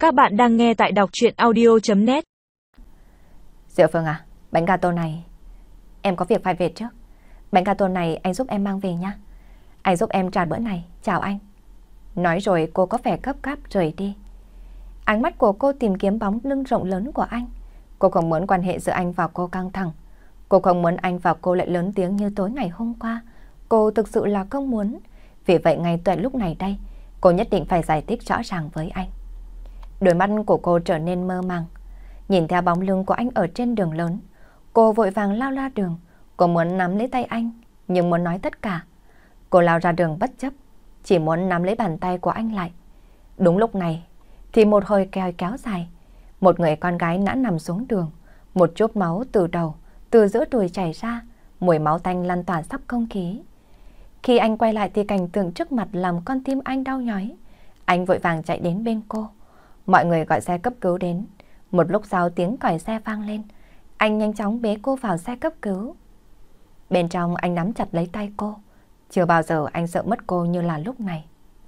Các bạn đang nghe tại đọc truyện audio.net. Diệu Phương à, bánh gato này... Em có việc phải về trước. Bánh gato này anh giúp em mang về nhé. Anh giúp em trả bữa này, chào anh. Nói rồi cô có vẻ gấp gáp rời đi. Ánh mắt của cô tìm kiếm bóng lưng rộng lớn của anh. Cô không muốn quan hệ giữa anh và cô căng thẳng. Cô không muốn anh và cô lại lớn tiếng như tối ngày hôm qua. Cô thực sự là không muốn. Vì vậy ngay tại lúc này đây, cô nhất định phải giải thích rõ ràng với anh. Đôi mắt của cô trở nên mơ màng. Nhìn theo bóng lưng của anh ở trên đường lớn, cô vội vàng lao ra đường. Cô muốn nắm lấy tay anh, nhưng muốn nói tất cả. Cô lao ra đường bất chấp, chỉ muốn nắm lấy bàn tay của anh lại. Đúng lúc này, thì một hồi kèo kéo dài. Một người con gái ngã nằm xuống đường. Một chút máu từ đầu, từ giữa đùi chảy ra. Mùi máu tanh lan tỏa khắp không khí. Khi anh quay lại thì cảnh tượng trước mặt làm con tim anh đau nhói. Anh vội vàng chạy đến bên cô. Mọi người gọi xe cấp cứu đến. Một lúc sau tiếng còi xe vang lên. Anh nhanh chóng bế cô vào xe cấp cứu. Bên trong anh nắm chặt lấy tay cô. Chưa bao giờ anh sợ mất cô như là lúc này.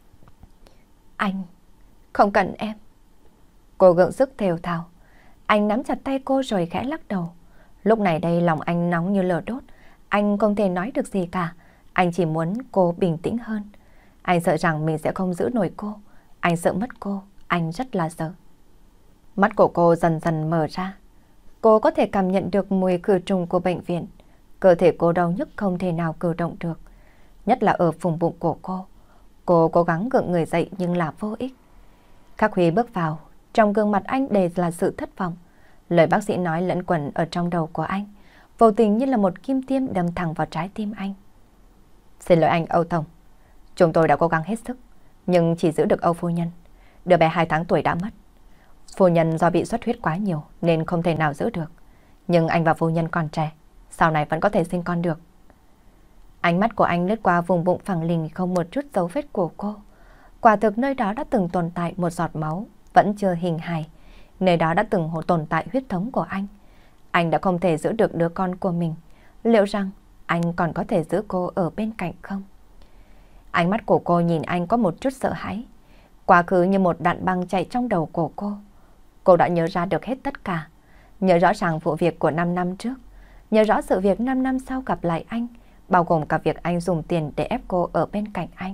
Anh không cần em. Cô gượng sức thều thào. Anh nắm chặt tay cô rồi khẽ lắc đầu. Lúc này đây lòng anh nóng như lửa đốt. Anh không thể nói được gì cả. Anh chỉ muốn cô bình tĩnh hơn. Anh sợ rằng mình sẽ không giữ nổi cô. Anh sợ mất cô. Anh rất là sợ. Mắt của cô dần dần mở ra. Cô có thể cảm nhận được mùi khử trùng của bệnh viện. Cơ thể cô đau nhức không thể nào cử động được. Nhất là ở vùng bụng của cô. Cô cố gắng gượng người dậy nhưng là vô ích. Khắc Huy bước vào. Trong gương mặt anh đầy là sự thất vọng. Lời bác sĩ nói lẫn quẩn ở trong đầu của anh. Vô tình như là một kim tiêm đâm thẳng vào trái tim anh. Xin lỗi anh Âu Tổng. Chúng tôi đã cố gắng hết sức. Nhưng chỉ giữ được Âu phu nhân. Đứa bé 2 tháng tuổi đã mất. Phu nhân do bị xuất huyết quá nhiều nên không thể nào giữ được. Nhưng anh và phu nhân còn trẻ, sau này vẫn có thể sinh con được. Ánh mắt của anh lướt qua vùng bụng phẳng lì không một chút dấu vết của cô. Quả thực nơi đó đã từng tồn tại một giọt máu, vẫn chưa hình hài. Nơi đó đã từng tồn tại huyết thống của anh. Anh đã không thể giữ được đứa con của mình. Liệu rằng anh còn có thể giữ cô ở bên cạnh không? Ánh mắt của cô nhìn anh có một chút sợ hãi. Quá khứ như một đạn băng chạy trong đầu của cô. Cô đã nhớ ra được hết tất cả. Nhớ rõ ràng vụ việc của 5 năm trước. Nhớ rõ sự việc 5 năm sau gặp lại anh. Bao gồm cả việc anh dùng tiền để ép cô ở bên cạnh anh.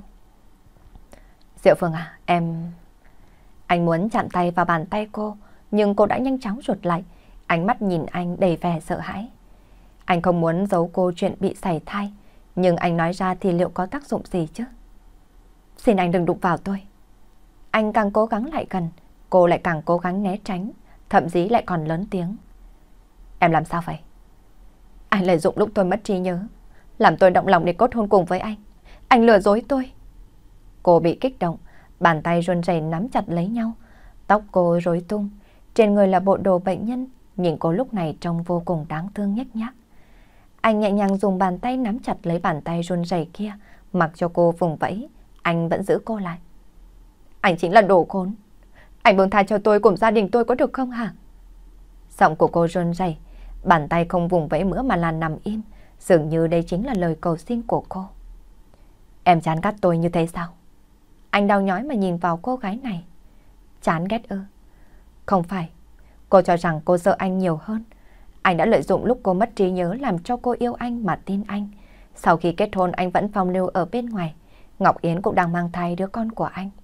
Diệu Phương à, em... Anh muốn chạm tay vào bàn tay cô. Nhưng cô đã nhanh chóng rụt lại. Ánh mắt nhìn anh đầy vẻ sợ hãi. Anh không muốn giấu cô chuyện bị sảy thai. Nhưng anh nói ra thì liệu có tác dụng gì chứ? Xin anh đừng đụng vào tôi. Anh càng cố gắng lại gần. Cô lại càng cố gắng né tránh. Thậm chí lại còn lớn tiếng. Em làm sao vậy? Anh lợi dụng lúc tôi mất trí nhớ, làm tôi động lòng để kết hôn cùng với anh. Anh lừa dối tôi. Cô bị kích động. Bàn tay run rẩy nắm chặt lấy nhau. Tóc cô rối tung. Trên người là bộ đồ bệnh nhân. Nhìn cô lúc này trông vô cùng đáng thương nhếch nhác. Anh nhẹ nhàng dùng bàn tay nắm chặt lấy bàn tay run rẩy kia. Mặc cho cô vùng vẫy. Anh vẫn giữ cô lại. Anh chính là đồ khốn. Anh buông tha cho tôi cùng gia đình tôi có được không hả? Giọng của cô run rẩy. Bàn tay không vùng vẫy nữa mà là nằm im. Dường như đây chính là lời cầu xin của cô. Em chán ghét tôi như thế sao? Anh đau nhói mà nhìn vào cô gái này. Chán ghét ư? Không phải. Cô cho rằng cô sợ anh nhiều hơn. Anh đã lợi dụng lúc cô mất trí nhớ làm cho cô yêu anh mà tin anh. Sau khi kết hôn anh vẫn phong lưu ở bên ngoài. Ngọc Yến cũng đang mang thai đứa con của anh.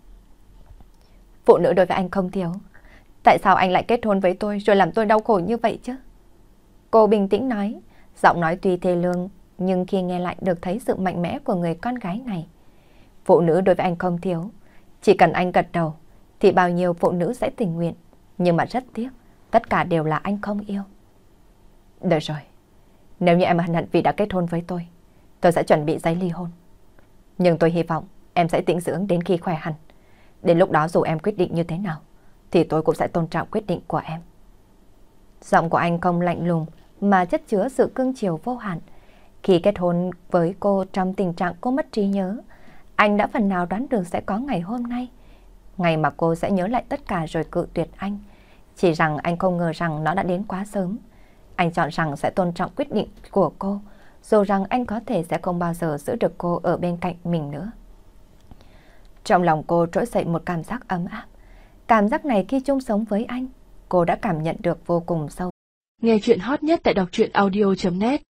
Phụ nữ đối với anh không thiếu. Tại sao anh lại kết hôn với tôi rồi làm tôi đau khổ như vậy chứ? Cô bình tĩnh nói. Giọng nói tuy thê lương nhưng khi nghe lại được thấy sự mạnh mẽ của người con gái này. Phụ nữ đối với anh không thiếu. Chỉ cần anh gật đầu thì bao nhiêu phụ nữ sẽ tình nguyện. Nhưng mà rất tiếc, tất cả đều là anh không yêu. Được rồi. Nếu như em hận hận vì đã kết hôn với tôi sẽ chuẩn bị giấy ly hôn. Nhưng tôi hy vọng em sẽ tĩnh dưỡng đến khi khỏe hẳn. Đến lúc đó dù em quyết định như thế nào thì tôi cũng sẽ tôn trọng quyết định của em. Giọng của anh không lạnh lùng mà chất chứa sự cưng chiều vô hạn. Khi kết hôn với cô trong tình trạng cô mất trí nhớ, anh đã phần nào đoán được sẽ có ngày hôm nay. Ngày mà cô sẽ nhớ lại tất cả rồi cự tuyệt anh. Chỉ rằng anh không ngờ rằng nó đã đến quá sớm. Anh chọn rằng sẽ tôn trọng quyết định của cô, dù rằng anh có thể sẽ không bao giờ giữ được cô ở bên cạnh mình nữa. Trong lòng cô trỗi dậy một cảm giác ấm áp. Cảm giác này khi chung sống với anh, cô đã cảm nhận được vô cùng sâu. Nghe chuyện hot nhất tại đọc truyện audio.net